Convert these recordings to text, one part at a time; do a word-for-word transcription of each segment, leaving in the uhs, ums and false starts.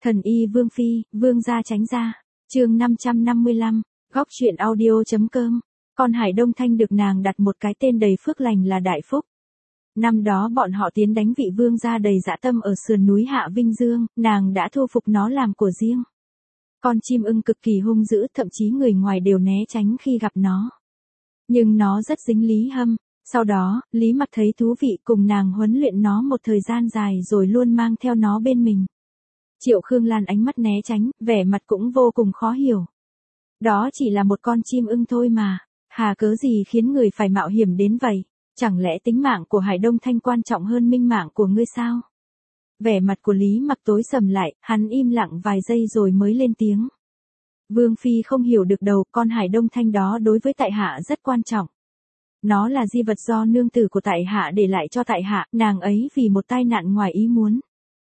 Thần y Vương Phi, Vương gia tránh ra. Chương năm trăm năm mươi lăm, góc truyện audio.com. Con Hải Đông Thanh được nàng đặt một cái tên đầy phước lành là Đại Phúc. Năm đó bọn họ tiến đánh vị vương gia đầy dã tâm ở sườn núi Hạ Vinh Dương, nàng đã thu phục nó làm của riêng. Con chim ưng cực kỳ hung dữ, thậm chí người ngoài đều né tránh khi gặp nó. Nhưng nó rất dính Lý Hâm, sau đó, Lý Mặc thấy thú vị cùng nàng huấn luyện nó một thời gian dài rồi luôn mang theo nó bên mình. Triệu Khương Lan ánh mắt né tránh, vẻ mặt cũng vô cùng khó hiểu. Đó chỉ là một con chim ưng thôi mà, hà cớ gì khiến người phải mạo hiểm đến vậy? Chẳng lẽ tính mạng của Hải Đông Thanh quan trọng hơn minh mạng của ngươi sao? Vẻ mặt của Lý Mặc tối sầm lại, hắn im lặng vài giây rồi mới lên tiếng. Vương Phi không hiểu được đầu, con Hải Đông Thanh đó đối với tại hạ rất quan trọng. Nó là di vật do nương tử của tại hạ để lại cho tại hạ, nàng ấy vì một tai nạn ngoài ý muốn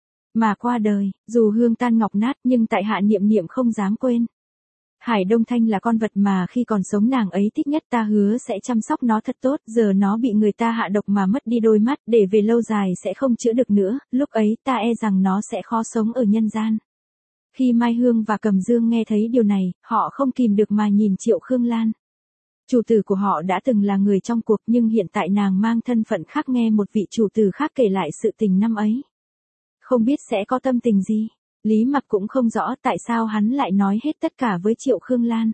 mà qua đời, dù hương tan ngọc nát nhưng tại hạ niệm niệm không dám quên. Hải Đông Thanh là con vật mà khi còn sống nàng ấy thích nhất, ta hứa sẽ chăm sóc nó thật tốt, giờ nó bị người ta hạ độc mà mất đi đôi mắt, để về lâu dài sẽ không chữa được nữa, lúc ấy ta e rằng nó sẽ khó sống ở nhân gian. Khi Mai Hương và Cầm Dương nghe thấy điều này, họ không kìm được mà nhìn Triệu Khương Lan. Chủ tử của họ đã từng là người trong cuộc nhưng hiện tại nàng mang thân phận khác, nghe một vị chủ tử khác kể lại sự tình năm ấy. Không biết sẽ có tâm tình gì. Lý Mặc cũng không rõ tại sao hắn lại nói hết tất cả với Triệu Khương Lan.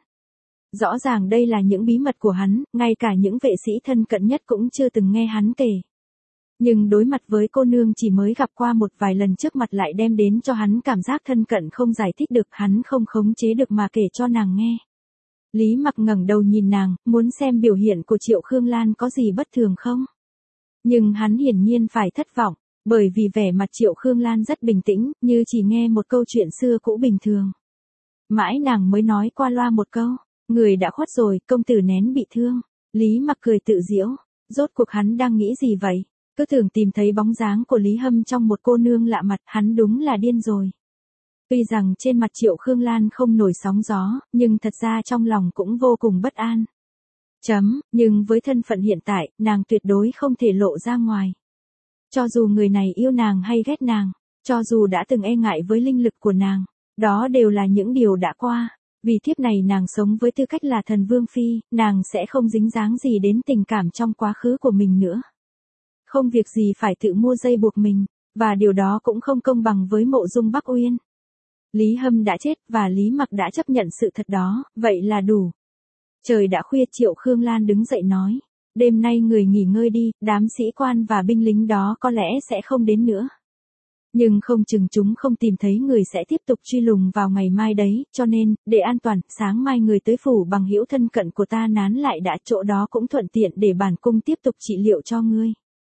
Rõ ràng đây là những bí mật của hắn, ngay cả những vệ sĩ thân cận nhất cũng chưa từng nghe hắn kể. Nhưng đối mặt với cô nương chỉ mới gặp qua một vài lần trước mặt lại đem đến cho hắn cảm giác thân cận không giải thích được, hắn không khống chế được mà kể cho nàng nghe. Lý Mặc ngẩng đầu nhìn nàng, muốn xem biểu hiện của Triệu Khương Lan có gì bất thường không. Nhưng hắn hiển nhiên phải thất vọng. Bởi vì vẻ mặt Triệu Khương Lan rất bình tĩnh, như chỉ nghe một câu chuyện xưa cũ bình thường. Mãi nàng mới nói qua loa một câu, người đã khuất rồi, công tử nén bị thương. Lý Mặc cười tự giễu, rốt cuộc hắn đang nghĩ gì vậy? Cứ tưởng tìm thấy bóng dáng của Lý Hâm trong một cô nương lạ mặt, hắn đúng là điên rồi. Tuy rằng trên mặt Triệu Khương Lan không nổi sóng gió, nhưng thật ra trong lòng cũng vô cùng bất an. Chấm, nhưng với thân phận hiện tại, nàng tuyệt đối không thể lộ ra ngoài. Cho dù người này yêu nàng hay ghét nàng, cho dù đã từng e ngại với linh lực của nàng, đó đều là những điều đã qua. Vì thiếp này nàng sống với tư cách là thần Vương Phi, nàng sẽ không dính dáng gì đến tình cảm trong quá khứ của mình nữa. Không việc gì phải tự mua dây buộc mình, và điều đó cũng không công bằng với Mộ Dung Bắc Uyên. Lý Hâm đã chết và Lý Mặc đã chấp nhận sự thật đó, vậy là đủ. Trời đã khuya, Triệu Khương Lan đứng dậy nói. Đêm nay người nghỉ ngơi đi, đám sĩ quan và binh lính đó có lẽ sẽ không đến nữa. Nhưng không chừng chúng không tìm thấy người sẽ tiếp tục truy lùng vào ngày mai đấy, cho nên, để an toàn, sáng mai người tới phủ bằng hữu thân cận của ta nán lại đã, chỗ đó cũng thuận tiện để bản cung tiếp tục trị liệu cho ngươi.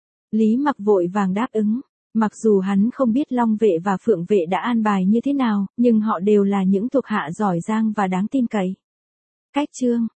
Lý Mặc vội vàng đáp ứng, mặc dù hắn không biết Long Vệ và Phượng Vệ đã an bài như thế nào, nhưng họ đều là những thuộc hạ giỏi giang và đáng tin cậy. Cách chương